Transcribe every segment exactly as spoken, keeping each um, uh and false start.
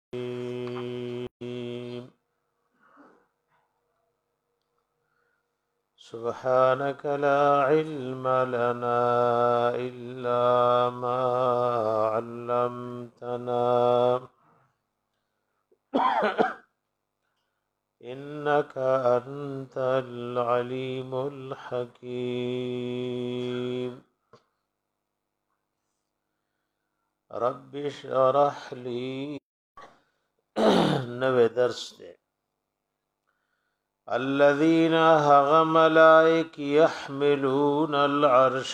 سبحانك لا علم لنا إلا ما علمتنا إنك أنت العليم الحكيم رب اشرح لي نوے درس دے الذين هغ ملائك يحملون العرش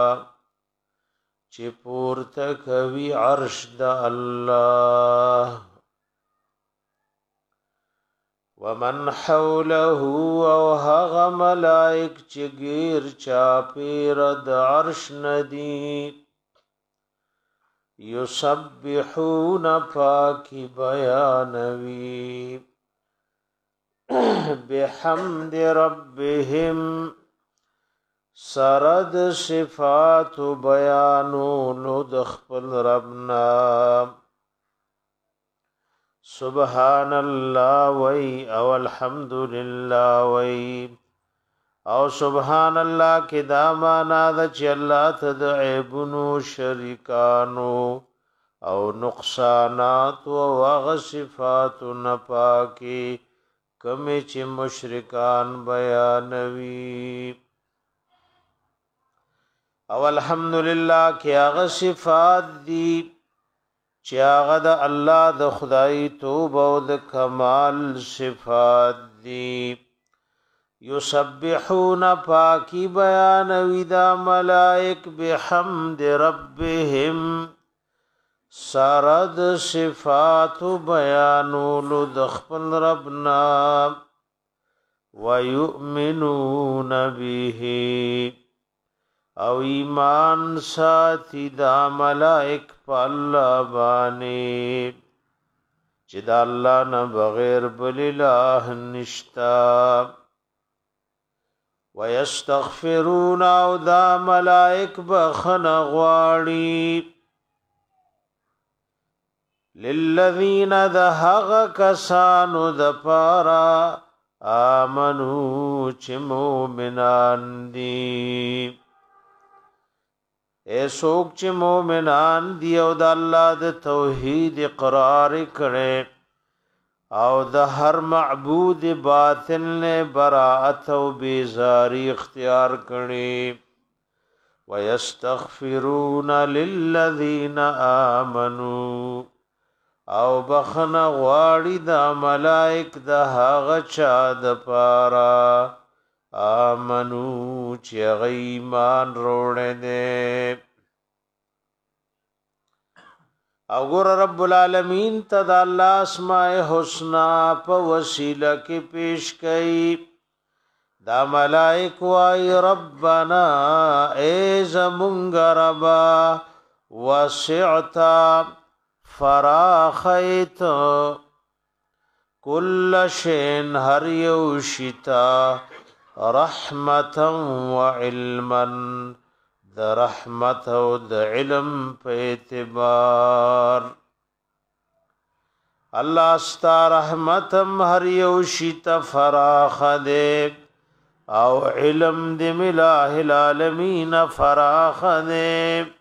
چه پورته کوي عرش د الله ومن حوله او هغ ملائك چه غیر چاپیر د عرش ندی يسبحون پاکی بیانوی بحمد ربهم سرد صفات بیانونو دخپل ربنا سبحان الله وی او الحمد لله وی او سبحان الله کی دا معنا د چې الله ته د عیبونو شریکانو او نقصانات او هغه صفات نپاکی کمی چې مشرکان بیانوي او الحمدلله کې هغه صفات دي چې هغه د الله د خدای توبه او د کمال صفات دي یسبحون پاکی بیانوي دا ملائک بحمد ربهم سارد صفات بیانولو دخپل ربنا ویؤمنون به او ایمان ساتی دا ملائک پا اللہ بانی چی دا اللہ نا بغیر بل الہ نشتا ویستغفرون او دا ملائک بخن غواړي للذین دهغ کسانو دپارا آمنو چه مومنان دی اے سوک چه مومنان دی او دا اللہ دا توحید اقرار کرے او دا ہر معبود باطل نے براعت و بیزاری اختیار کرے ویستغفرون للذین آمنو او بخن غواړي دا ملائک د هغه چا د پارا امنو چې ایمان وروړي دي او ګور رب العالمین ته د الله اسماء الحسنا په وسیله کې پیش کړي دا ملائک وای ربنا ای زمونږ ربا وسعتا فراخیت کل شین هر یو شتا رحمتا و علما د رحمت او د علم په اعتبار الله استا رحمتم هر یو شتا فراخ دے او علم د ملاه العالمین فراخ دے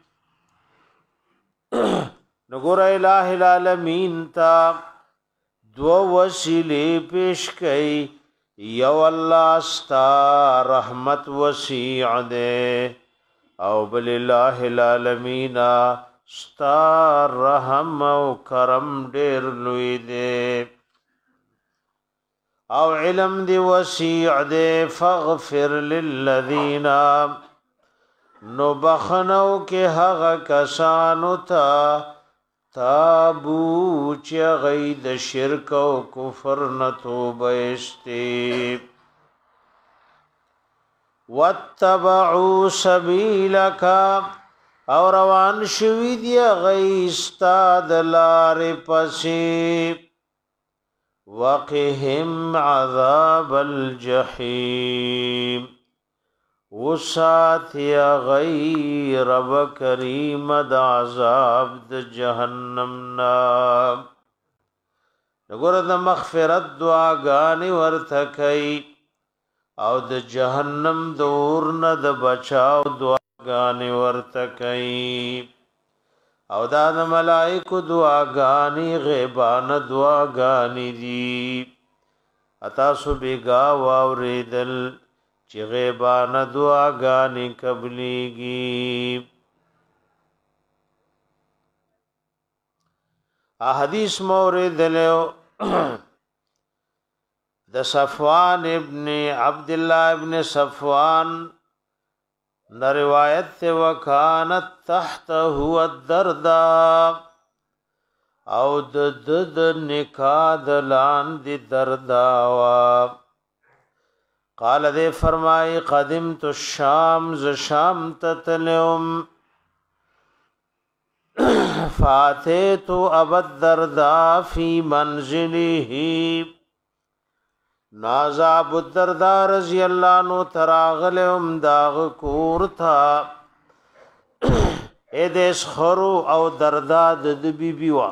نګور الہ العالمین تا دو وسیله پیش کئ یو الله استا رحمت وسیع دے او بل الہ العالمین استا رحم او کرم ډیر لوی دے او علم دی وسیع دے فاغفر للذین نو بخنو کې هغه کسانو ته تابو چې غید شرک او کفر نه توبه استی واتبعوا سبیلک او روان شوی دی غیستا دلار پسی وقهم عذاب الجحیم وسات یا غیر رب کریم د عذاب د جهنم نا وګوره د مغفرت دعاګانې ورته کوي او د جهنم د اور نه د بچاو دعاګانې ورته کوي او دا د ملائکو دعاګانې غیبانه دعاګانې دي اتا سو بیگا واوریدل چې غیبانه دعاګانې قبليږي احادیث مورد له د صفوان ابن عبد الله ابن صفوان د روایت ته وکانت تحت هو الدرداء او د د نکاح د لاندې درداوا قال دې فرمای قدمت الشام ز شام تتلم فاتيت ابا الدرداء في منزله نازا ابو الدرداء رضی اللہ عنہ تراغلهم داغ کور تھا اے دیس خرو او دردا د بی بی وا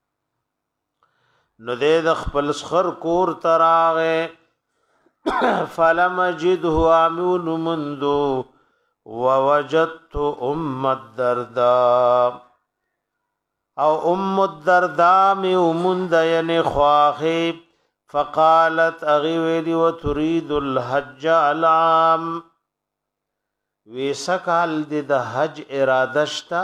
نو دې د خپل خر کور تراغه فلم اجده امون منذ ووجدت ام الدرداء او ام الدرداء می ومند یعنی خواخی فقالت اغیویلی و تريد الحج العام ویسکال دی د حج ارادشتا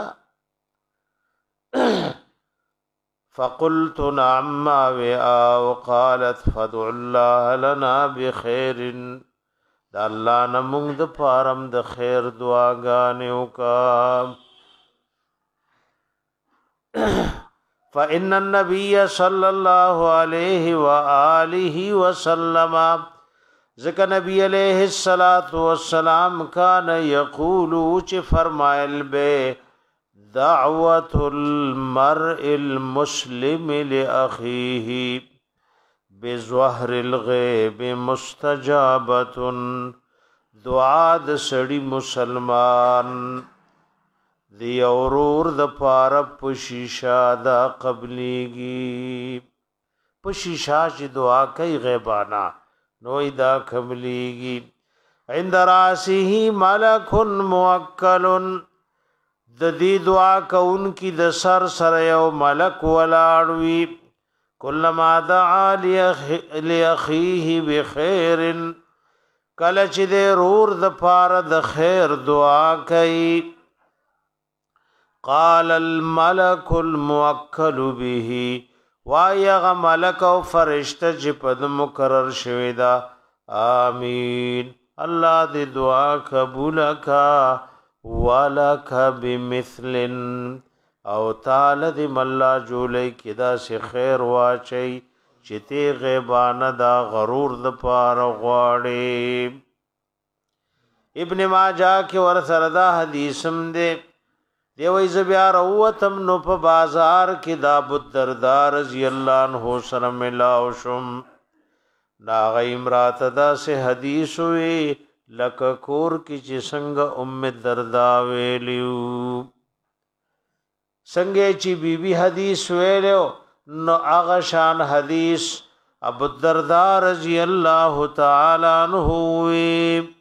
فقلت نعم وقالت فدع الله لنا بخير دا الله نمونږ د پارم د خیر دعاګانې وکړه فإن النبي صلى الله عليه وآله وسلم ذکر نبی علیہ الصلوۃ والسلام کان یقول چ فرمایل بے دعوت المرء المسلم لاخيه بظهر الغيب مستجابه دعا د سړی مسلمان دی اورور د پار پشیشا دا قبلیږي پشیشا چې دعا کوي غیبانا نوې دا قبلیږي عند راسه ملک موکل د دې دعا کون کی د سر سره یو ملک ولاړوي کلمہ دعا لاخيه بخير کله چې د رور د پار د خیر دعا کوي قال الملك الموکل به وایغ ملک او فرشتہ چې په مقرر شوی دا امین الله دې دعا قبول کا ولک بمثل او تعالی دې ملا جولای کدا سي خیر واچي چې ته غیبانه دا غرور د پاره غواړي ابن ماجه کې ور سره دا حدیثم دې دی وای ز بیا روتم نو په بازار کې دا ابو الدرداء رضی الله عنه سره ملاو شم نا غیمرات دا سے حدیث وی لک کور کی چې څنګه ام الدرداء ویلو څنګه چې بیبي بی حدیث ویلو نو هغه شان حدیث ابو الدرداء رضی الله تعالی عنہ وی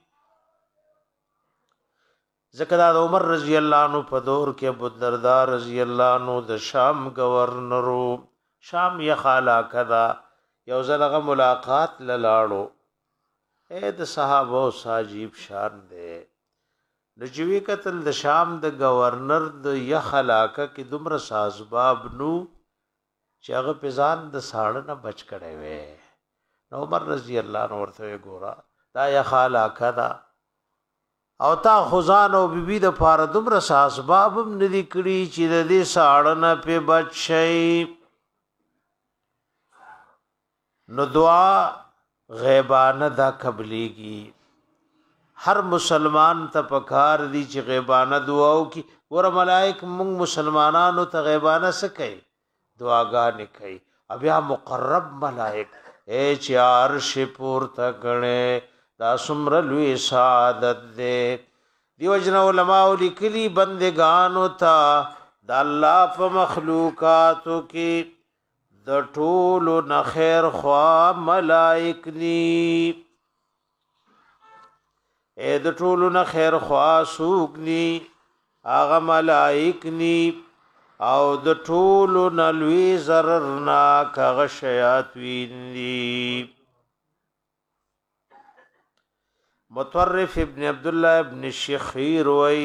ذکر د عمر رضی الله عنه په دور کې ابو الدرداء رضی الله عنه د شام گورنرو شام یې خالا کدا یو ځلغه ملاقات لاړو اې د صحابه او ساجيب شان دے نجوی قتل د شام د گورنر د یې خلاکه کې دومره سازباب نو چې هغه پزان د ساړه نه بچ کړي وې نو عمر رضی الله عنه ورته ګورا دا یې خلاکه دا او تا خزان او بیبي د پاره دومره سازباب ندی کړي چې د دې ساړه نه په بچ شي نو دعا غیبانه دا قبليږي هر مسلمان ته پکار دي چې غیبانه دعاو کی ور ملائک موږ مسلمانانو ته غیبانه سکي دعاګانې کوي بیا مقرب ملائک اے چې عرش پور تکړه دا سمر لوی سعادت دے دیو جن علماء لیکلی بندگانو تا دا اللہ پا مخلوقاتو کی د ټولو نه خیر خوا ملائک دي اے د ټولو نه خیر خوا سوق دي هغه ملائک دي او د ټولو نه لوی ضرر ناک هغه شیاطین دي مطرف ابن عبد الله ابن شخير وی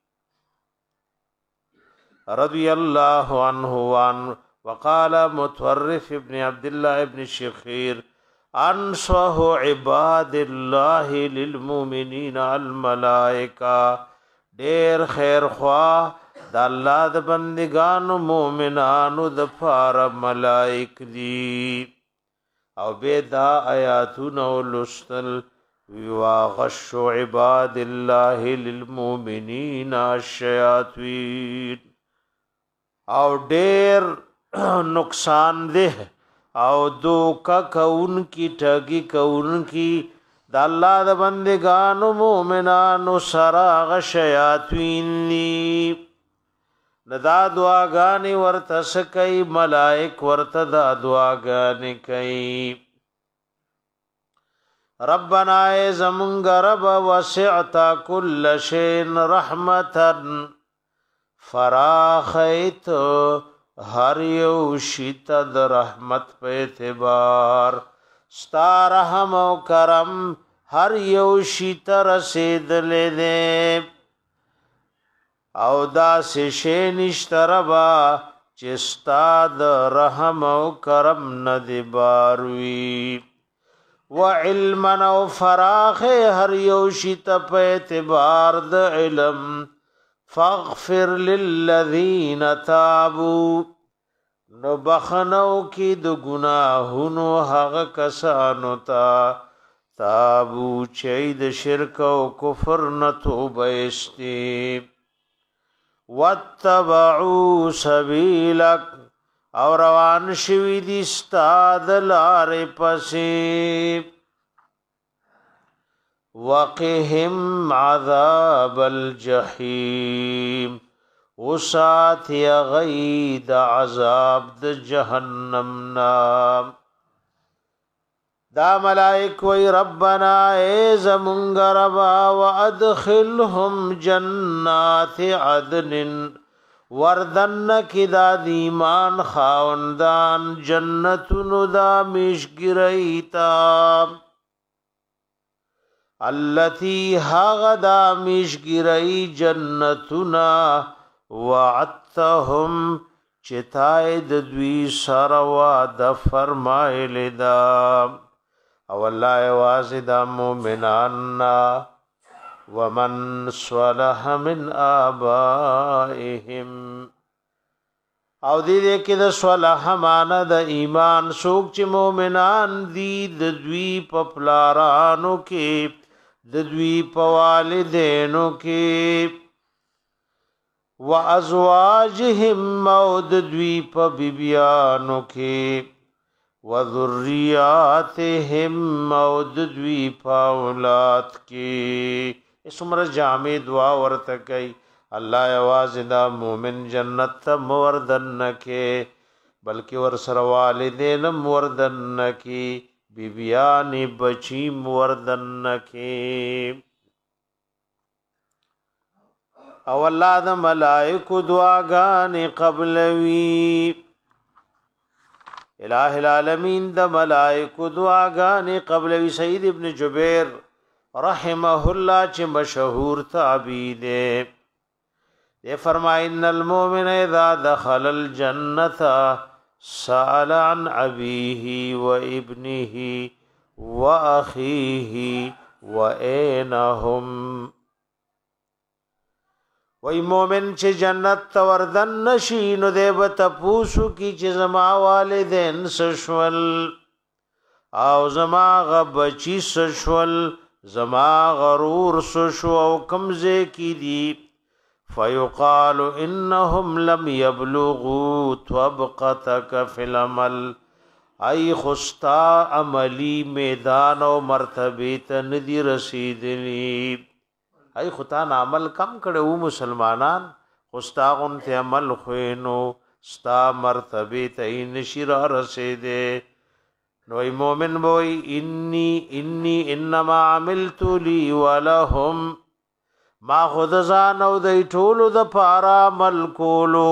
رضی الله عنه وان وقال مطرف ابن عبد الله ابن شخير انصح عباد الله للمؤمنين الملائکه ډیر خیر خوا د الله د بندگانو مؤمنانو د فار ملائک دي او به دا آیاتونه لستل وغش عباد الله للمؤمنين الشیاطین او ډیر نقصان ده او دوکا کون کی ټګي کون کی د الله د بندگانو مؤمنانو سراغ شیاطین نی ندا دعاګانې ورته سکي ملائک ورته دا دعاګانې کوي ربنا زمونږ رب وسعت كل شيء رحمتا فراخیت هر یو شیتا د رحمت په اعتبار ستا رحم او کرم هر یو شیتا رسیدلې دې او دا سه شی نشتربا چې ستا د رحم او کرم نه دی باروي وعلما او فراخ هر یو شیتا په اعتبار د علم فاغفر للذین تابوا نو بخنو کی د گناهونو هغه کسانو تا تابو چې د شرک او کفر نه توبه استی واتبعوا سبیلک او روان شوی دي استاد لارې پسې وقهم عذاب الجحیم وسات یا غید عذاب د جهنم نام دا ملائک وی ربنا اے زمونږ ربا وادخلهم جنات عدن وردن کی دا دیمان خاوندان جنتونو دا مشگریتا التي هغدا مشگری جنتنا وعدتهم چتاید دوی سروا د فرمایل دا او الله واسد مومنان ومن صلح من آبائهم او دې دې کې د صلح معنا د ایمان سوک چې مومنان دي د دوی په پلارانو کې د دوی په والدینو کې وازواجهم او د دوی په بیبیانو کې وذریاتهم او د دوی په اولاد کې اسمره جامع دعا ورته کوي الله یواز دا مومن جنت ته موردن کې بلکې ور سره والدین موردن کې بیبیان بچی موردن کې او الله د ملائکه دعاګانې قبلوي الہ العالمین د ملائکه دعاګانې قبلوي سید ابن جبیر رحمه الله چې مشهور تابعی دی یہ فرمائے ان المؤمن اذا دخل الجنة سأل عن ابيه وابنه واخيه وأينهم وی مومن چې جنت ته وردن نشي نو دی به تپوسو کی چې زما والدین سشول او زما غ بچی سشول زما غرور سشو او کمزه کی دی فیقال انهم لم يبلغوا طبقتك في العمل ای خستا عملی میدان او مرتبه ته ندی رسیدلی ای خدان عمل کم کړو مسلمانان خستاغون ته عمل خوینو ستا مرتبه ته نشي را رسیدې. نو مومن بوي انی انی انما عملت لي ولهم، ما خود ځان او د ټولو د پاره عمل کولو.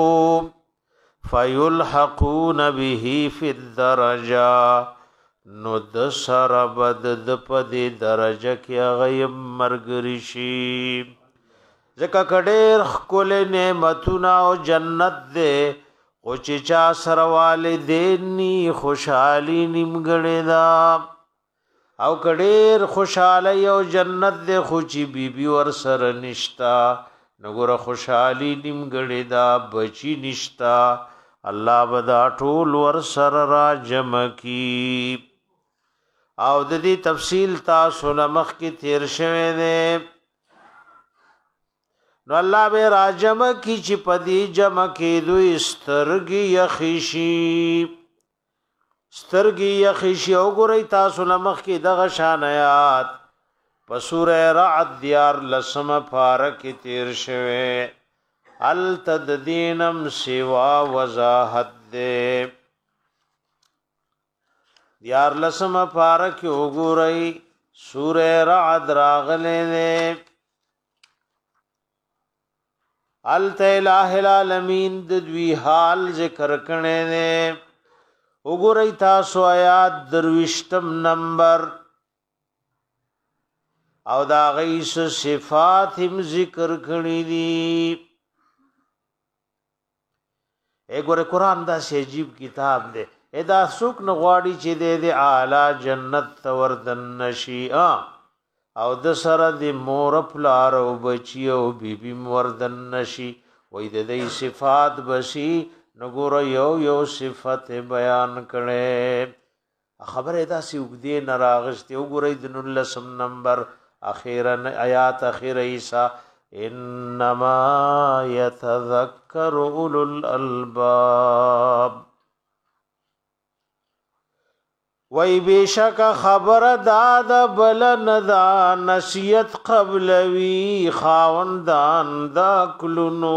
فیلحقون به فی الدرجه، نو د سره بد د پدې درجه کې غیم مرګري شي. ځکه کډیر خپل نعمتونه او جنت دې او چې چا سره والدینی خوشحالي نیمګړې دا، او کډیر خوشحالي او جنت دې خو چې بیبي ور سره نشتا، نګوره خوشحالي نیمګړې دا، بچی نشتا، الله بدا ټول ور سره را جمع کی. او د دې تفصیل تاسو لمخ کې تیر شوه دی. نو الله به را جمع کی چې پدی جمع کې دوی سترګي یخشي، سترګي یخشي. او ګورئ تاسو لمخ کې دغه شان آیات په سوره رعد دیار لسم پارک تیر شوه. التدینم سوا وضاحت دے دیار لسم پارک وګورئ سوره رعد راغله دے. الت الہ العالمین د دوی حال ذکر کړي دے. وګورئ تاسو آیات درویشتم نمبر او دا غیس صفات هم ذکر کړي دي. اګوره قرآن دا سی عجیب کتاب دی. ادا سوک نغواړي چې دې دې اعلی جنت توردن نشي، او د سره د مور پلار او بچي او بیبي وردن نشي، وې د دې صفات بشي. نګوره یو یو صفت بیان کړي. خبره دا سی وګدي نراغشتي. وګورئ د نلسم نمبر اخیرا آیات اخیر عیسی انما يتذكر اولو الالباب. وای بیشک خبر داد بلن دا نصیحت قبلوی خاوندان دا کلونو.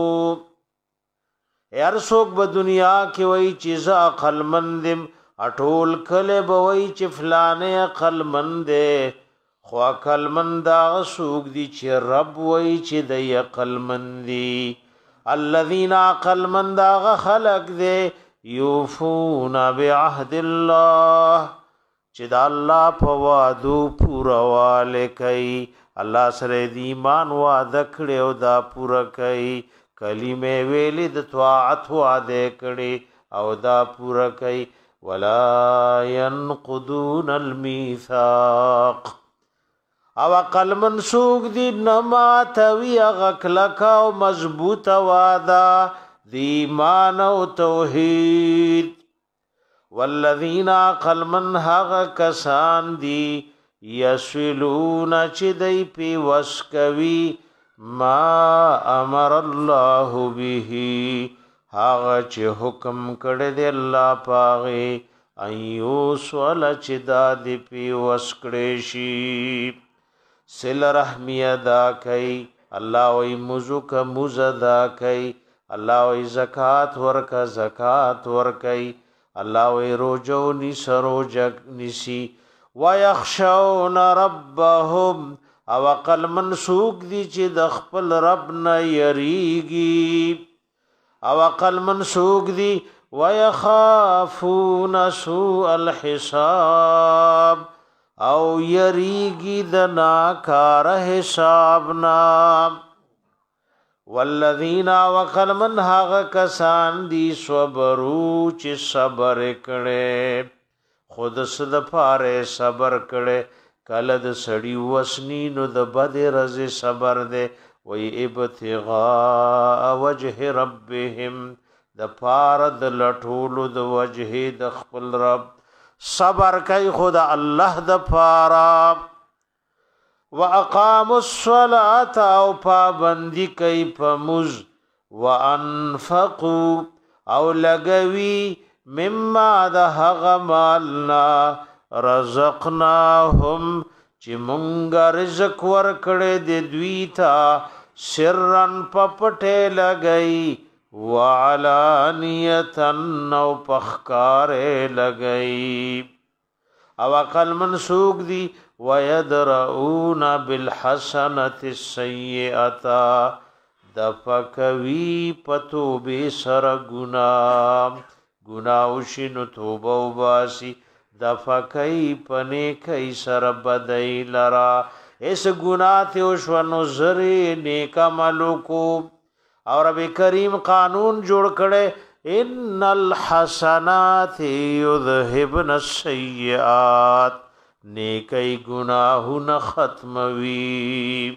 هر څوک په دنیا کې وای چې ز عقل مندم، اټول کله به وای چې فلانه عقل مند، خو عقل مند هغه څوک دي چې رب وای چې د عقل مندي. الذين عقل مند هغه خلق دي یوفون بعهد الله، چې د الله په وعدو پوره واله کوي. الله سره د ایمان وعده کړي او دا پوره کوي. کلمه ویلې د طاعت وعده کړي او دا پوره کوي. ولا ينقضون الميثاق، او عقل منسوک دی نما توی غکلک او مضبوط وعده دی ایمان او توحید. والذین عقل من حق کسان دی یسولون چې دی پی وسکوی ما امر الله به، هغه چې حکم کړی دی الله پاغه ایو سوال چې دا دی پی وسکړی شي. سل رحمی ادا کئی، اللہ وی مزو کا مز ادا کئی، اللہ وی زکاة ورکا زکاة ورکئی، اللہ وی روجو نیس روجک نیسی. ویخشون ربهم، او اقل منسوک دی چی دخپل رب نا یریگی، او اقل منسوک دی. ویخافون سوء الحساب، او یریگی دنا کار حسابنا. والذین وقل من حق کسان دی صبرو چی صبر کڑے، خود صد پارے صبر کڑے. کلد سڑی وسنی نو د بد رز صبر دے. وی ابتغاء وجه ربهم، د پارد لطولو د وجه د خپل رب. صبر کئی خدا اللہ د پارا. واقاموا الصلاة، او پابندی کئی پمز. وانفقوا، او لگوی مما د هغ مالنا رزقناهم، چی منگا رزق ورکڑے دی دوی تا. سرن پپٹے لگئی وعلانیتا او پخکار لگئی او عقل منسوک دی ویدرؤون بالحسنت السیئتا دفکوی پتوبی سر گناہ گناوشی نو توبه وباسی دفکئی پنیکئی سر بدئی لرا اس گناہ تیوشونو زری نیک عملو کو اور رب کریم قانون جوړ کړي ان الحسنات یذهبن السیئات نیکی گناهونه ختموي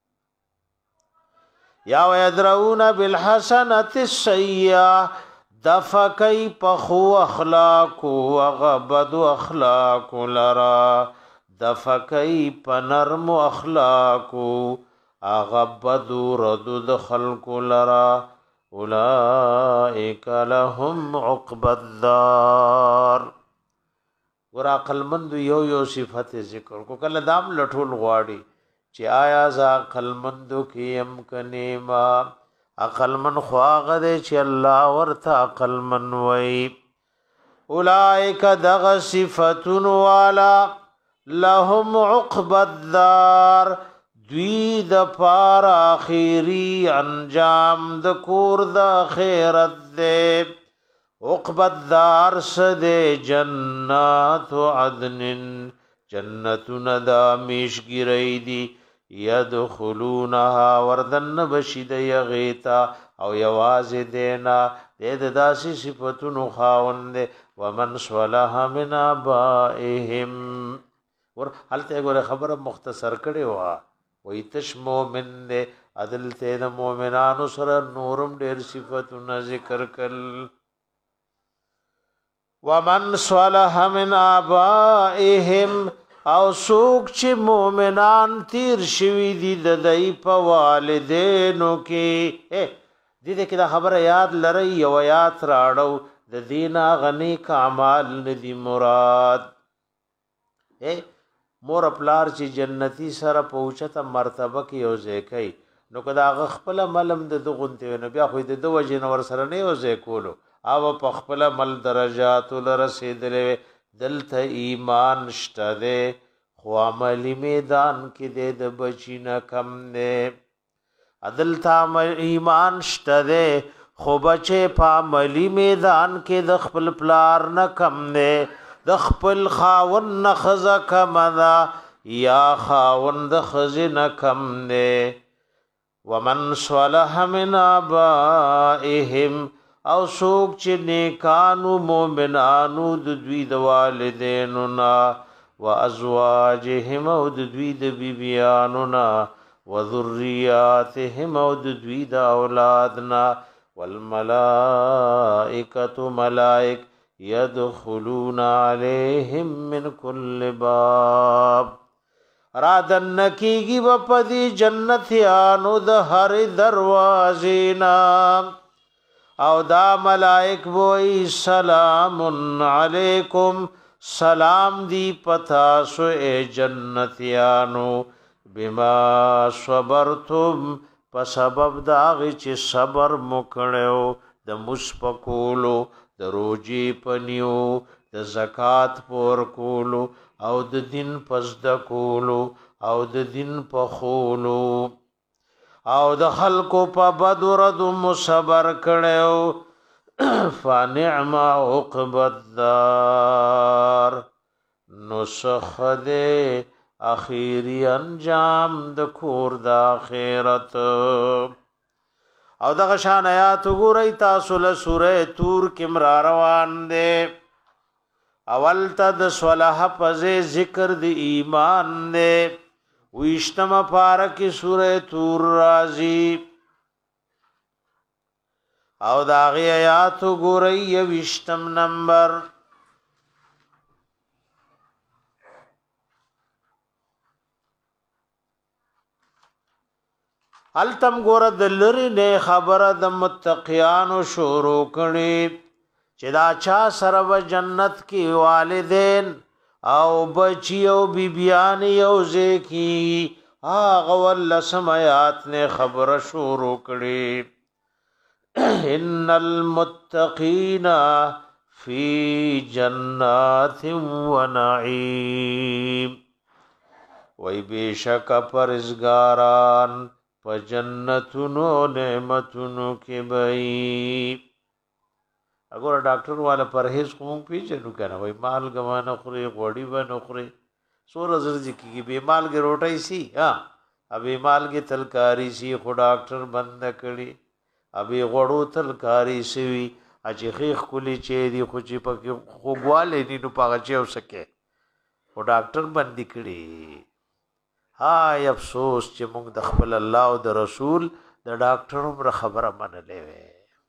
یا ويدرؤون بالحسنات السیئه دفقی پخو اخلاق و غبد اخلاق لرا دفقی پنرم اخلاق اغبد ردد خلق لرا اولئک لهم عقب الدار ور عقل مند یو یو صفت ذکر کو کله دام لټول غواړي چې آیا ز عقل مند کیم کنیما عقل من خواغه دې چې الله ورته عقل من وای اولئک دغ صفتون والا لهم عقب الدار دوی د پار اخیری انجام د کور د خیرت دے عقب الدار سد جنات عدن جنتون دا میشگیری دی یدخلونها وردن بشید یغیتا او یواز دینا دید داسی صفتون خاوند ومن صلح من آبائهم ور حالت اگو خبر مختصر کڑی ہوا وی تش مومن دے عدل تے دا مومنانو سر نورم دیر صفتنا ذکر کل ومن صلح من آبائهم او سوک چی مومنان تیر شوی دی ددائی پا والدینو کی اے دیده که دا خبر یاد لرئی یو یاد راڑو د دینا غنی کا عمال ندی مراد اے مور پلار چې جنتی سره پوښته مرتبه کې یو ځکای نو کدا غخپل ملم د دغونته نو بیا خو د دو وجه نور سره نه یو ځکولو او په خپل مل درجات لرسیدلې دلته ایمان شته ده خو عملی میدان کې د بچینه کم نه عدل تا ایمان شته ده خو بچې په عملی میدان کې د خپل پلار نه کم نه د خپل خاون نخزه کم ده یا خاون د خزنه کم ده ومن صلح من آبائهم او سوک چې نیکانو مومنانو د دوی د والدینو نا و ازواجهم او د دوی د بیبیانو نا و ذریاتهم او د دوی د اولادنا والملائکۃ ملائک یدخلون علیہم من کل باب رادن نکیگی بپدی جنتیانو د ہر دروازینا او دا ملائک بوئی سلام علیکم سلام دی پتاسو اے جنتیانو بما صبرتم په سبب داغی چی صبر مکڑیو د مشپکولو د روجی پنیو د زکات پور کولو او د دین پس د کولو او د دین په خولو او د خلکو په بدرد مصبر کړو فنعم عقب الدار نسخد اخیری انجام د کور د اخرت او دغه شان آیات وګورئ تاسو له سوره تور کې مر روان دي اول ته د صلاح په ذکر د ایمان دي ویشتم پارا کې سوره تور راځي او داغه آیات وګورئ ویشتم نمبر التم ګور د لری نه خبره د متقیانو شروع کړي چې دا چا سره و جنت کې والدین او بچي او بیبيان یو ځکه هغه ول سمات نه خبره شروع کړي ان المتقین فی جنات و نعیم وی بیشک پرزگاران پا جنتونو نعمتونو کی بئی. اگر ڈاکٹر والا پرہیز کوم پیچنو کنا وی مال گوا نخوری غوڑی با نخوری سور ازرزی کی بے مال کے روٹائی سی ہاں ابھی مال کے تلکاری سی خو ڈاکٹر بند کړي ابھی غوړو تلکاری سی وی اچھی خیخ کلی چه دی خو چی پاکی خوگوالی نینو پاگا چه ہو سکے خو ڈاکٹر بندی کړي. ہای افسوس چې موږ د خپل الله او د رسول د ډاکټر عمر خبره منلې وې.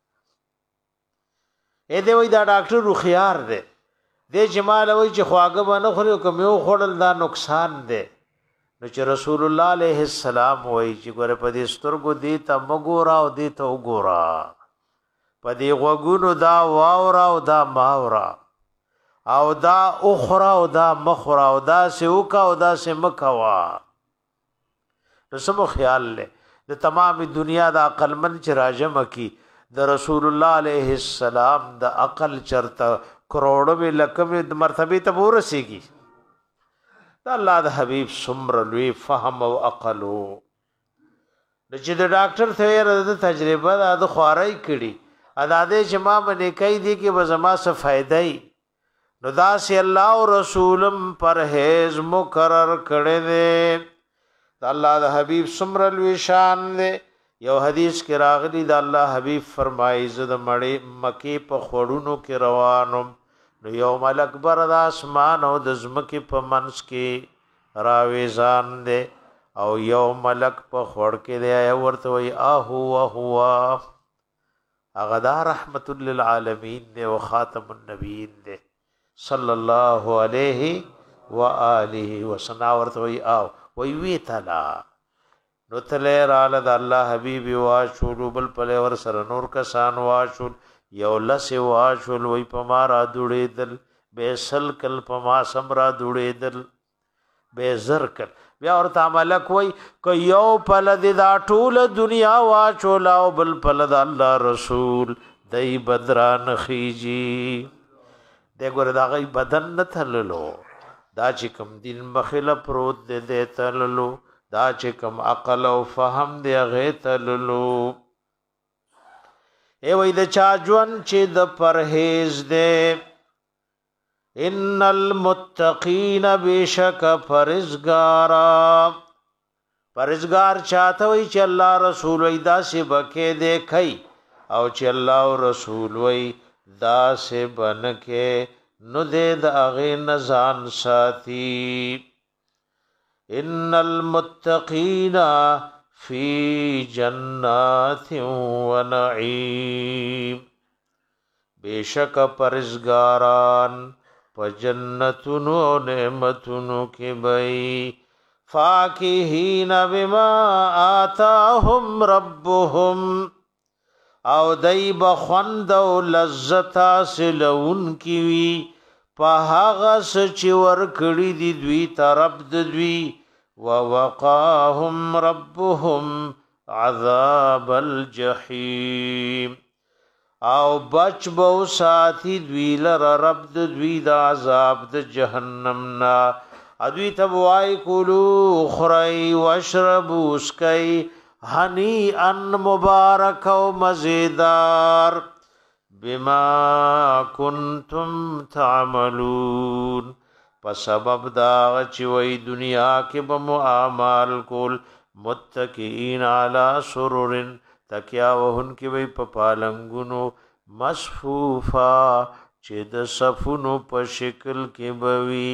اې دی وای دا ډاکټر رو خيار دی دې چې مال وای چې خواګه باندې خوري کوم یو خړل دا نقصان دی. نو چې رسول الله عليه السلام وای چې ګوره په دې سترګو دې ته مګورا او دې ته وګورا په دې غوګونو دا واورا او دا ماورا او دا اخرى او دا مخرا او دا سوکا او دا سمکوا. نو سمو خیال لے د تمام دنیا دا عقل من چې راجم کی د رسول الله علیه السلام د عقل چرتا کروڑوں میں لکم مرتبه ته ورسیږي. دا الله د حبیب سمر لوی فهم او عقل چې د ډاکټر ته د تجربه د خوارای کړي ادا د جما باندې کوي دي کې بزما څه فائدای نو دا سی الله او رسولم پرهیز مقرر کړي دي. دا الله د حبیب سمر لوی شان دي. یو حدیث کې راغلی دا الله حبیب فرمایي زه د مړی مکی په خړونو کې روانم نو یو ملک بر د اسمان او د زمکه په منس کې راويزان دي او یو ملک په خړ کې دی ورته وي اهو هو هغه دا رحمت للعالمین دی او خاتم النبیین دی صلی الله علیه و آله وسلم ورته وي او وی وی تعالی نو تله رااله د الله حبیب واشول بل پله ور سره نور کسان واشول یو لس واشول وی پمارا دوړې دل بیسل کل پما سمرا دوړې دل بے زرکل بیا ورته ملک وای ک یو پله د ټول دنیا واشول او بل پله د الله رسول دای بدران خيجي دغه دا غي بدن نه تللو دا چې کوم دین مخله پروت دې دې تللو دا چې کوم عقل او فهم دې غې تللو. ای وای د چا ژوند چې د پرهیز دې ان المتقین بشک پرزگارا پرزگار چاته وای چې الله رسول وای دا سی بکې دې کای او چې الله او رسول وای دا سی بنکه نو دې د اغه نزان ساتي. ان المتقین فی جنات و نعیم بیشک پرزگاران پا جنتونو نعمتونو کی بئی فاکہین بما آتاهم ربهم او دای بخوند او لذت حاصلون کی وی په هغه چې ور کړی دی دوی طرف د دوی ووقاهم ربهم عذاب الجحیم او بچ بو ساتي دوی لره رب د دوی د عذاب د جهنم نا ادوی تبوای کولو خری واشربوا اسکای هنی ان مبارک او مزیدار بما کنتم تعملون په سبب دا چې وی دنیا کې به معامل کول متکئین علی سرر تکیا وهن کې وی په پالنګونو مصفوفا چې د صفونو په شکل کې بوي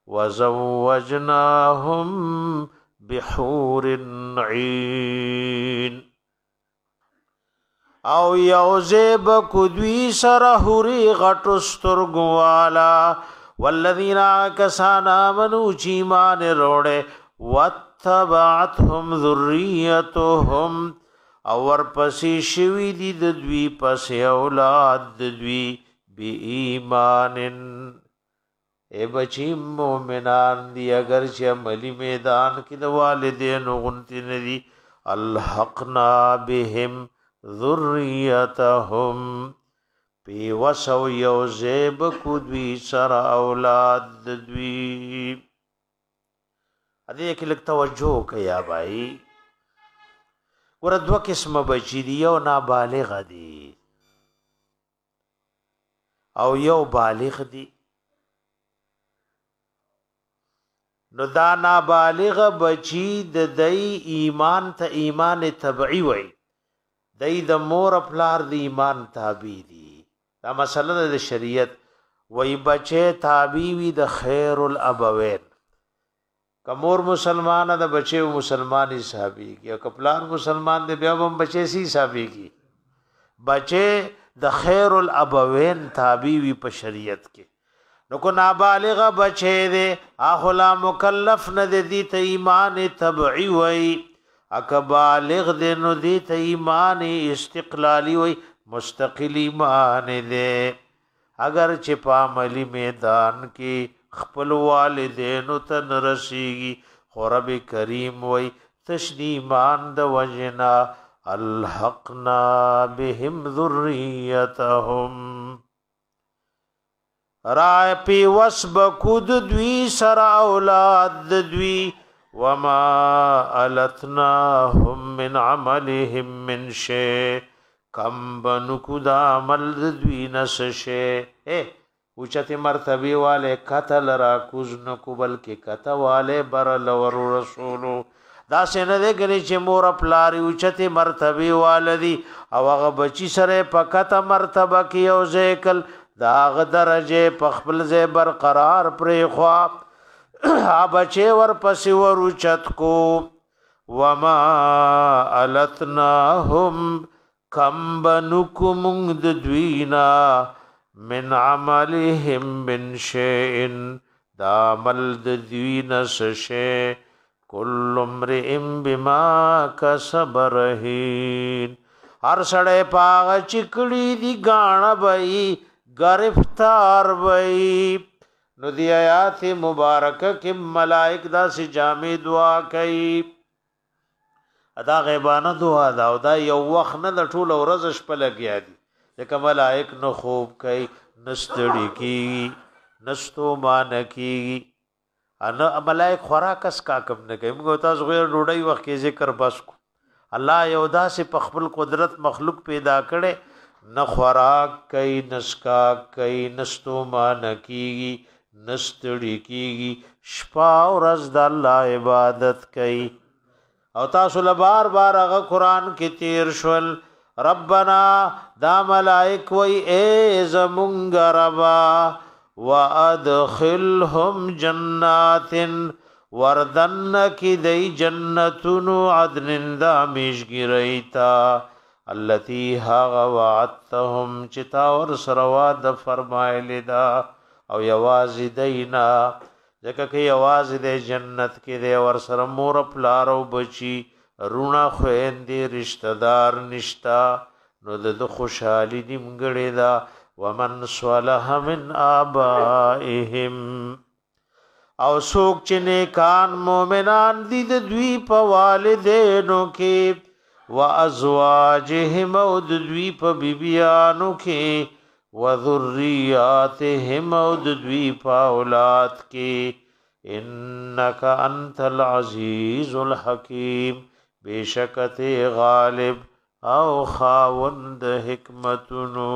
وزوجناهم بحور عین او یوزیب کدوی سر حوری غټو سترګوالا والذین کسان آمنو چیمان روڑے واتبعتهم ذریتهم اور پسی شوی دی دوی پس اولاد دوی بی ایمانن اے بچی مومنان دی اگر چی عملی میدان کی دو والدین غنتی ندی الحقنا بهم ذریتهم پی وسو یو زیب کو دوی سر اولاد دوی. ادې کې لږ توجه کیا بھائی ور دو قسم بچی دی یو نابالغ دی او یو بالغ دی. نو دا نابالغ بچی د دای ایمان ته ایمان تبعی وای دای د مور پلار د ایمان تابع دی. دا مسله د شریعت وای بچی تابع وی د خیر الابوین. کمور مسلمان د بچی مسلمان حسابي کی او کپلار مسلمان د بیا هم بچی سي حسابي کی. بچی د خیر الابوین تابع وی په شریعت کې. نو کو نابالغ بچی دے اخلا مکلف نه دی ته ایمان تبعی وای اک بالغ دے نو دی ته ایمان استقلالی وای مستقل ایمان دے. اگر چې په عملی میدان کې خپل والدینو ته نرسیږي خو رب کریم وای تشدی ایمان د وجنا الحقنا بهم ذریتهم رای پی وسب کود دوی سر اولاد دوی وما التناهم من عملهم من شيء کم بنکو دا عمل دوی نس شيء. اے اوچته مرتبه والے قتل را کوز نکو بلکې کته والے بر لور رسولو دا سینه دې غني چې مور پلاری اوچته مرتبه والدی او هغه بچی سره پکته مرتبه کې او ذکل دا غ درجه په خپل ځای برقرار پرې خوا ا بچي ور پسې ور اوچت کو وما التناهم کم بنکم د دوینا من عملهم من شيء دا عمل د دوینا سشه کل امرئ بما کسب رهین. هر سړی پاغ چکړی دی غاڼه بئی گرفتار وئی. نو دی آیات مبارکه کې ملائک دا سی جامع دعا کوي ادا غیبانه دعا دا او دا یو وخت نه د ټول ورځ شپه لګیا دي ځکه ملائک نو خوب کوي نستړي کی نستو مان کی ان ملائک خوراکس کا کم نه کوي موږ تاسو غیر ډوډۍ وخت کې ذکر بس کو الله یو داسې په خپل قدرت مخلوق پیدا کړي نہ خوراک کئی نسکا کئی نستو مان کیگی نستڑی کیگی شپا و رز دا اللہ عبادت کئی او تاسو لبار بار اغا قرآن کی تیر شول ربنا دا ملائک وی اے زمونگ ربا وادخلهم جنات وردن کی دی جنتنو عدن دا میشگی ریتا التي ها وعدتهم چتا ور سروا د فرمایلی دا او یوازې دینا ځکه کې یوازې د جنت کې دی ور سره مور پلارو بچي رونا خويندې رشتہ دار نشتا نو د خوشحالي نیمګړې دا ومن صلح من آبائهم او سوک چې نیکان مؤمنان دي د دوی په والدینو کې وازواجهم او د دوی په بیبیانو کې وذریاتهم او د دوی په اولاد کې انک انت العزیز الحکیم بشکته غالب او خاوند حکمتونو.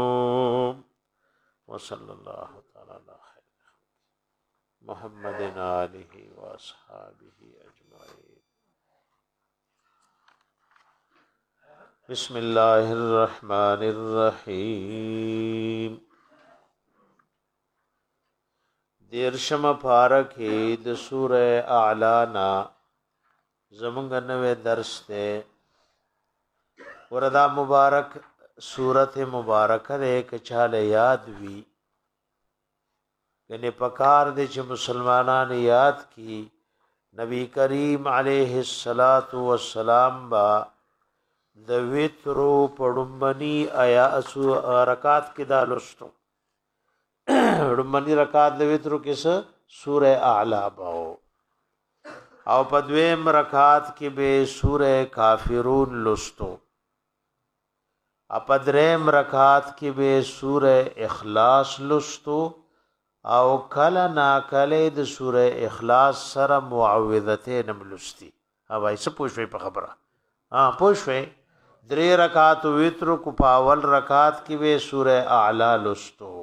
وصلی الله تعالی علی خیر محمد آله و اصحابہ اجمعین. بسم الله الرحمن الرحیم. دیرشم پارکه د سوره اعلی نا زمونږ نوې درس ته وردا مبارک سورت مبارکه ده کچاله یاد وی کنه پکار دې چې مسلمانان یاد کی نبی کریم علیه الصلاۃ والسلام با د وترو پړمبني آیا اسو رکعات کې دا لستو پړمبني رکعات د وترو کې س سوره اعلی باو او پدویم رکعات کې به سوره کافرون لستو اپدریم رکعات کې به سوره اخلاص لستو او کله نا کله د سوره اخلاص سره معوذتين ملستی. او ایسه پوښوي په خبره ها پوښوي درې رکعات وتر کو پاول رکعات کې به سوره اعلى لستو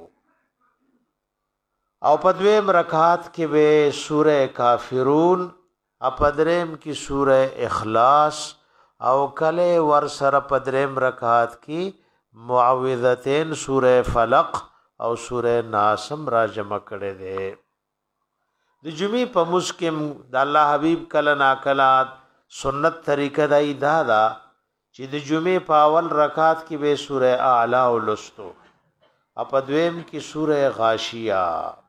او پدویم رکعات کې به سوره کافرون اپدریم کی سوره اخلاص او کله ور سره پدریم رکعات کی معوذتين سوره فلق او سوره ناس را جمع کړي دي. د جمعې په مسکم د الله حبیب کله نا کله سنت طریقه دای دا دا چې د جمعې په اول رکعات کې به سوره اعلی ولستو اپدویم کی سوره غاشیه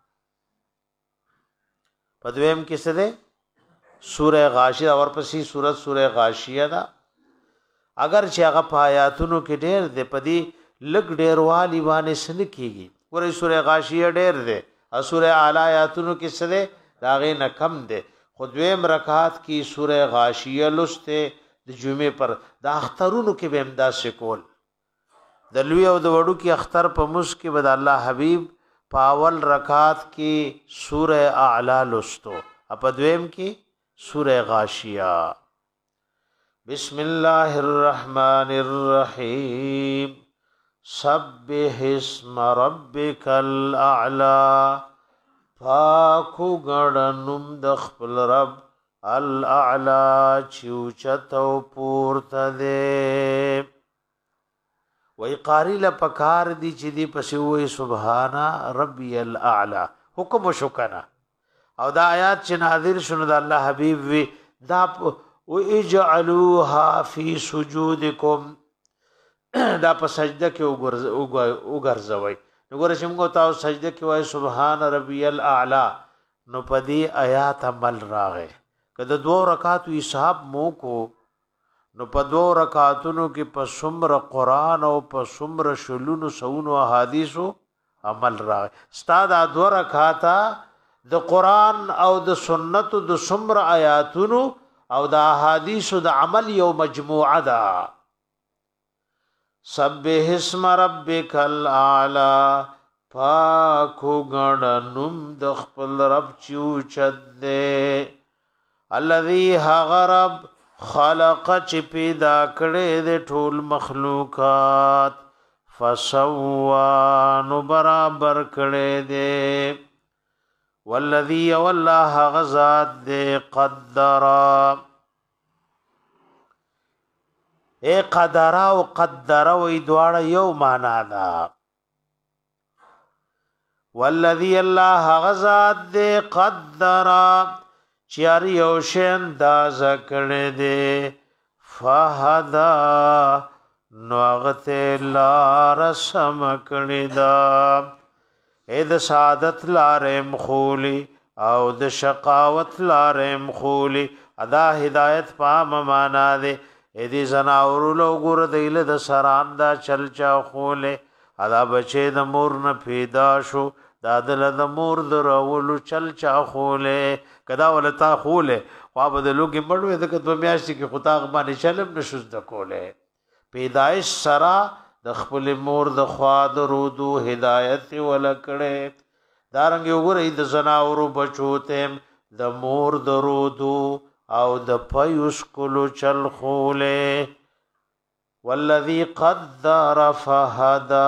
پدویم کې څه ده سوره غاشیه اور پسې سورۃ سوره غاشیه دا اگر چې هغه په آیاتونو کې ډېر ده پدی لګ ډېر والی باندې سن کیږي ورې سوره غاشیه ډېر ده او سوره اعلی آیاتونو کې څه ده داغه نه کم ده. خودویم رکعات کی سوره غاشیه لسته د جمعې پر د اخترونو کې به امداد شکول د لوی او د وړو کې اختر په مس کې بد الله حبیب پاول رکعات کی سوره اعلی لستو اپدویم کی سوره غاشیه. بسم الله الرحمن الرحیم سبح اسم ربک الاعلى پاکو غړنم د خپل رب الاعلى چوچتو پورته ده. وی قاری لپکار دی چې دی پسې وی سبحان ربی الاعلى حکم شو کنه او دا آیات چې نازل شونه د الله حبیب وی دا و اجعلوها فی سجودکم دا په سجده کې وګرځوي. وګوره چې موږ تاسو سجده کې وای سبحان ربی الاعلى نو پدی آیات عمل راغې کله دوه رکعات حساب مو کو نو په دوه رکعاتونو کې په څومره قران او په څومره شلونو سونو احادیثو عمل راغې. استاد دوه رکعاتا د قران او د سنت د څومره آیاتونو او د احادیثو د عمل یو مجموعه ده. سبح اسم ربک الاعلى پاکو غړنم د خپل رب چوچد دے الذي غرب خلق چې پیدا کړي د ټول مخلوقات فسوا نو برابر کړي دے والذي والله غزاد دے قدر اے قدر او قدر وې دواړه یو معنا ده. والذي الله غزاد دے قدر چیار یو شی اندازه کړي دے فهدا نو غته لار سم کړي دا اې د سعادت لارې مخولي او د شقاوت لارې مخولي ادا هدایت پام معنا ده. اې دې زناور لو ګور دیله د سران دا چل چا خوله ادا بچې د مور نه پیدا شو دادل د مور د راولو چل چا خوله کدا ولتا خوله خو به د لوګي مړوي د کتو میاشتې کې خطاغ باندې چلم نشوز د کوله پیدائش سرا د خپل مور د خوا د رودو هدایت ولکړې دارنګ وګورې د زناور بچو تم د مور د رودو او د پيوس کولو چل خوله والذي قدر فهدا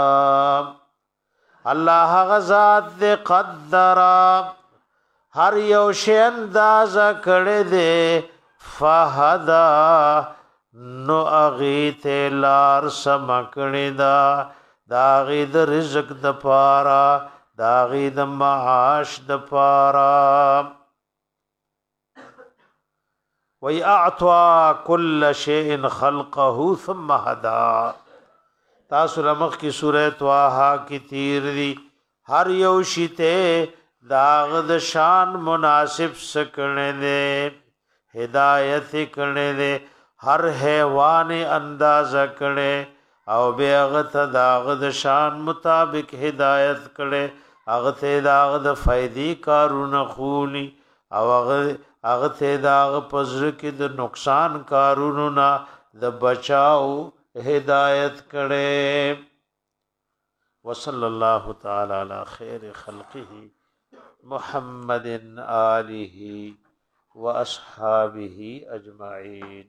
الله غزاد دې قدر هر یو شی اندازه کړي دې فهدا نو اغیت لار سم کړي دا دا غي د رزق د پارا دا غي د معاش د پارا وی اعطوا کل شیء خلقه ثم هدا. تاسو لمخ کی سورہ طه کی تیر دی هر یو شیته داغ د شان مناسب سکنے دے ہدایت کنے دے ہر حیوان اندازہ کنے او بیغت داغ د شان مطابق ہدایت کنے اغت داغ د فائدی کارون خونی او اغت داغ پزر کی د نقصان کارونو نا د بچاو هدایت کړي. وصلی الله تعالی علی خیر خلقه محمد آله واصحابه اجمعین.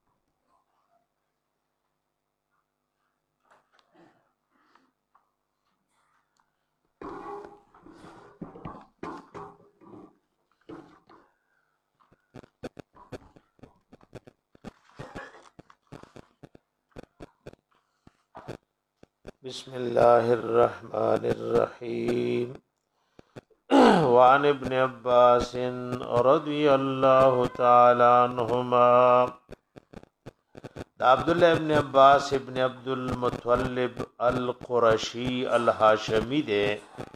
بسم الله الرحمن الرحيم. وعن ابن عباس رضي الله تعالى عنهما، عبد الله ابن عباس ابن عبد المطلب القرشي الهاشمي دے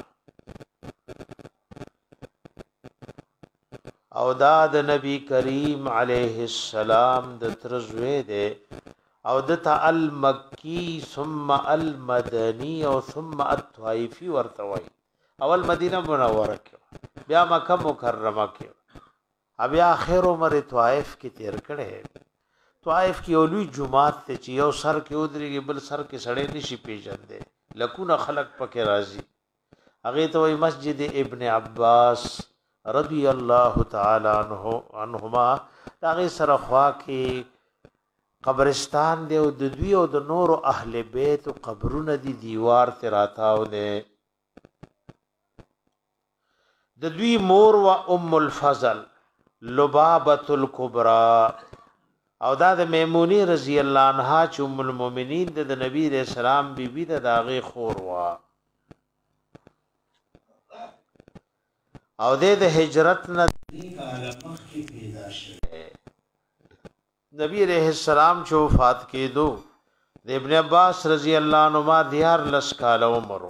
او دا د نبی کریم علیه السلام د ترزوی دے او دتا المکی ثم المدنی او ثم الطائفی ورتوي. اول مدینه منوره کې بیا مکه مکرمه کې بیا اخر عمر طائف کې تیر کړي. طائف کې اولوی جمعات ته چې یو سر کې ودرېږي بل سر کې سړې نشي پیژندې لکونه خلق پکې راځي. هغه ته وایي مسجد ابن عباس رضی الله تعالی عنہ عنهما. هغه سره خوا کې قبرستان دی او د دوی او د نور اهل بیت او قبرونه دی دیوار ته راتاو دی. د دوی مور و ام الفضل لبابۃ الکبرى او دا د میمونی رضی الله عنها چې ام المؤمنین د نبی رسول الله بیبی د داغه خور وا او د هجرت نه پیدا شوه. نبی علیہ السلام چې وفات کېدو د ابن عباس رضی الله عنهما دیار لس کال عمر.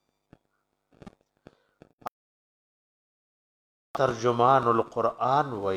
ترجمان القرآن وای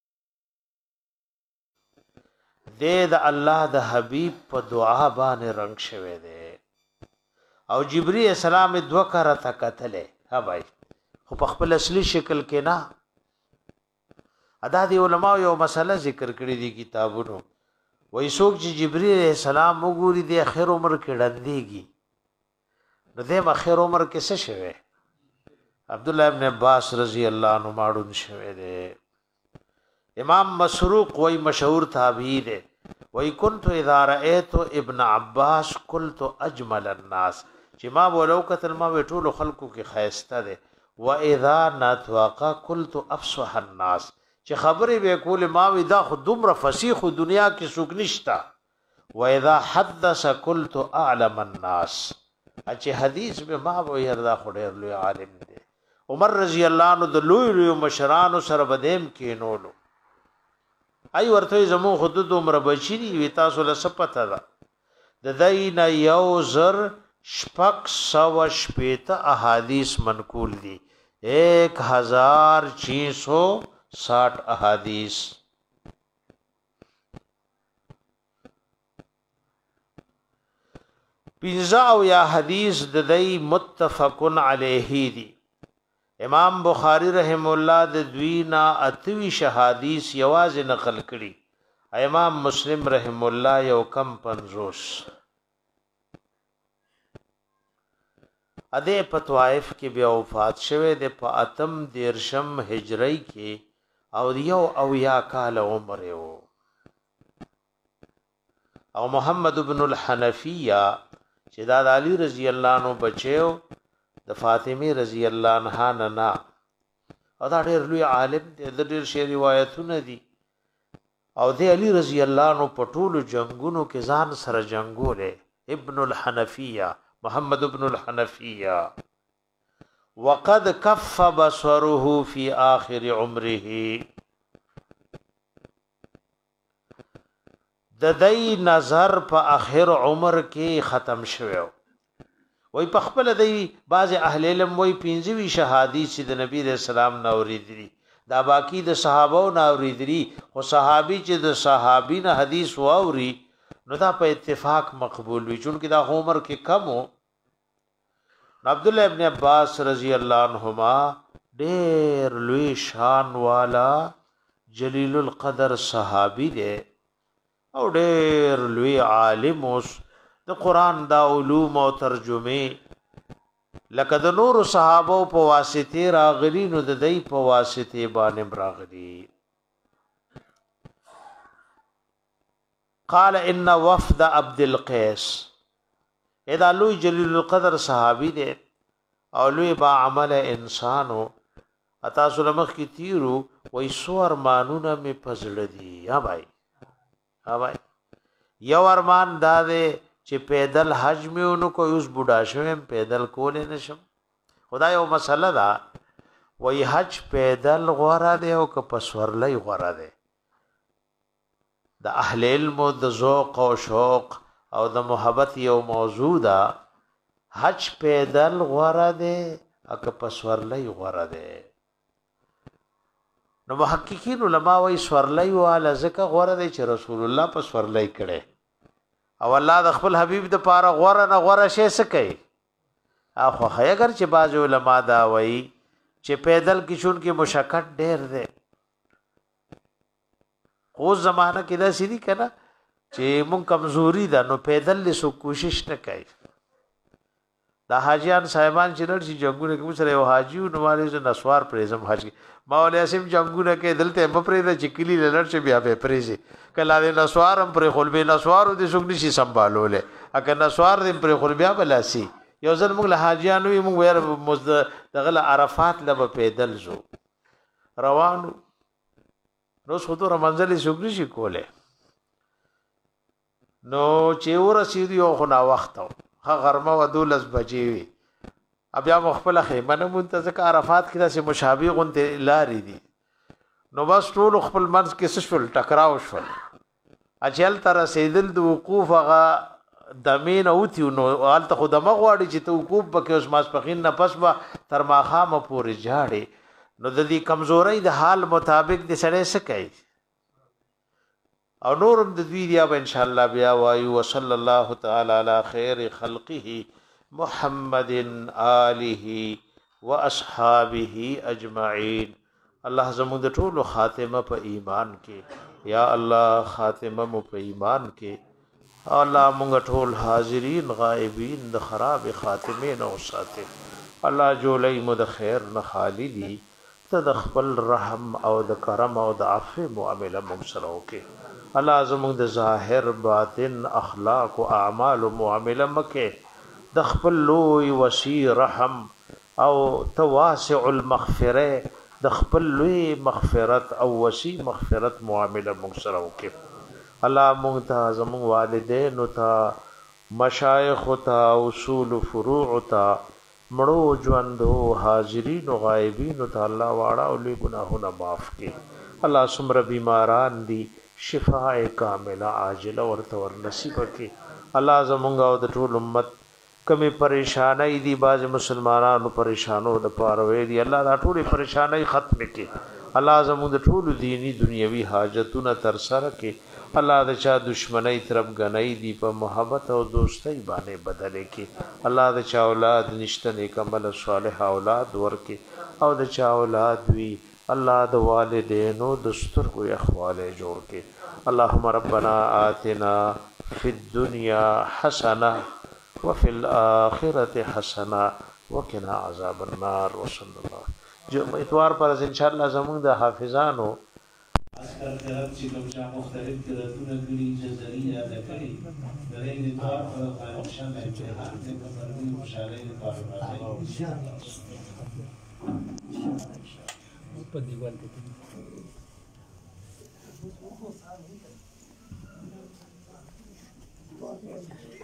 د الله د حبیب په دعا باندې رنگ شوه دی او جبرئیل السلام دو کرته کتله. ها بھائی خو په خپل اصلي شکل کې نه. ادا دی علماء یو مسله ذکر کړی دی کتابونو. وای څوک چې جبرئیل السلام وګوري د اخر عمر کې ډندېږي نو د اخر عمر کې څه شوه؟ عبد الله ابن عباس رضی الله عنه ماړون شوه دی. امام مسروق وای مشهور تابعی دی وای كنت اذا رايت ابن عباس قلت اجمل الناس چې ما ولو کتل ما ټول خلقو کې خیسته دی. واذا نطق قلت افصح الناس چې خبرې به کول ما وی دا خو دومره فصیح دنیا کې څوک نشتا. واذا حدث قلت اعلم الناس چې حدیث به ما وی هر دا خو ډېر لوی عالم دی. عمر رضی الله عنه د لوی لوی مشرانو سره بدیم کې نولو. ای ورته زمو حدود عمر بچی وی تاسو له سپته ده د دین یو زر شپږ سو شپېته احادیث منقول دي. ایک ہزار چھ سو ساٹھ احادیث. پنځه او یا حدیث د دې متفقن علیه دي. امام بخاری رحم الله د دوینا اتوی شهادیث یواز نقل کړي. امام مسلم رحم الله یو کم پنځوس. اده په طائف کې بیا وفات شوه د په اتم دیرشم هجری کې او یو او یا کال عمر یو. او محمد ابن الحنفیہ چې دا د علی رضی الله عنه بچو د فاطمه رضی الله عنها نه نه او دا ډېر لوی عالم دی. د ډېر شی روایتونه دي او د علی رضی الله عنه په ټولو جنگونو کې ځان سره جنگوله. ابن الحنفیہ محمد ابن الحنفیہ وقد کف بصره فی آخر عمره. د دې نظر په آخر عمر کې ختم شوه. وای په خپل دی بعض اهل علم وای پنځوي شهادیث د نبی رسول الله نو اوریدلی دا باقی د صحابه نو اوریدلی خو صحابي چې د صحابین حدیث واوري نو دا په اتفاق مقبول وي چونکه دا عمر کې کم وو. عبد الله ابن عباس رضی الله عنهما ډېر لوی شان والا جلیل القدر صحابي دی او ډېر لوی عالم اوس د قران دا علوم او ترجمه لکه د نور صحابه په واسطه راغلي نو د دې په واسطه باندې راغلي. قال ان وفد عبد القيس اذا لوی جلیل القدر صحابي دي او لوی با عمل انسانو اتا سلمخ کی تیرو وای سو ارمانونه می پزړه دي. ها بھائی ها بھائی یو ارمان دا دے چې پیدل حج میونو کو اوس بوډا شوم پیدل کول نشم. خدای یو مسله دا وای حج پیدل غوړه دی او که پسورلای غوړه دی. د اهل علم د ذوق او شوق او د محبت یو موضوع دا حج پیدل غوړه دی او که پسورلای غوړه دی. نو محققین علما وای سورلای والا زکه غوړه دی چې رسول الله پسورلای کړي او الله د خپل حبیب د پاره غوړه نه غوړه شي سکي. اخو هيګر چې باز علما دا وای چې پیدل کې شون کې مشقت ډېر دی. خو زمانہ کې دا سړي کنه چې مون کمزوري ده نو پیدل لسو کوشش نه کوي. دا حاجیان صاحبان چې لړ شي جنگونه کوي سره یو حاجی نو مالې نسوار پرېزم حج مولوی اسیم جنگونه کې دلته مپرې د چکلی لړ شي بیا به پرېزي کله د نسوارم پر خپل به نسوارو د سګنی شي سنبالوله اګه نسوار دې پر خپل بیا بلاسي. یو ځل موږ له حاجیانو موږ ور مزد دغه عرفات لب پیدل زو روانو نو څو تر منځلې سګنی شي کوله نو چې ورسېد یو خو نا وخت ها غرمه و دولس بجې وي بیا مخبل خیمه نه منتظر عرفات کې داسې مشابه غونته لارې دي نو بس ټول خپل منځ کې سشل ټکراو شول اجل تر سیدل د وقوف غا دمین اوتی نو حالت خدامه غواړي چې ته وقوف بکې اوس ماسپخین نه پس با تر ماخامه پورې جاړي نو د دې کمزوري د حال مطابق د سړی سکي او نورم د دوی بیا ان شاء الله بیا وایو وصلی الله تعالی علی خیر خلقه محمد آله واصحابه اجمعین. الله زموږ د ټولو خاتمه په ایمان کې یا الله خاتمه مو په ایمان کې الله موږ ټول حاضرین غائبین د خراب خاتمه نه وساته. الله جولای مو د خیر نه خالی دي ته د خپل رحم او د کرم او د عفو معامله موږ سره وکي. الله زموږ د ظاهر باطن اخلاق او اعمال او معامله مکه د خپل لوی وسی رحم او تواسع المغفره د خپل لوی مغفرت او وسی مغفرت معامله موږ سره وکي. الله موږ ته زموږ والدین او ته مشایخ او ته اصول فروع او ته مړو ژوندو حاضرین او غایبین او ته الله واړه او لوی ګناهونه معاف کړي. الله سمره بیماران دي شفاء کامله عاجله ورته ور نصیب کړي. الله زمونږ او د ټول امت کمی پریشانای دي باز مسلمانانو پریشانو د پاره وی دي الله دا ټول پریشانای ختم کړي. الله زمونږ د ټول دینی دنیوي حاجتونه تر سره کړي. الله د چا دشمنی طرف غنۍ دي په محبت او دوستۍ باندې بدل کړي. الله د چا اولاد نشته نیک عمل صالح اولاد ورکړي او د چا اولاد وی الله د والدینو دستور کو اخواله جوړ کې. اللهم ربنا آتنا فی الدنيا حسنه وفي الاخره حسنه وقنا عذاب النار. وصلی الله جو اتوار پر ان شاء الله زموږ د حافظانو اسکر طرف چې کوم چې مختلف قراتونه کړي جزريه ده کړي درې د اتوار پر خاموشان د امتحان د کومې مشاله لپاره راځي په دیوال کې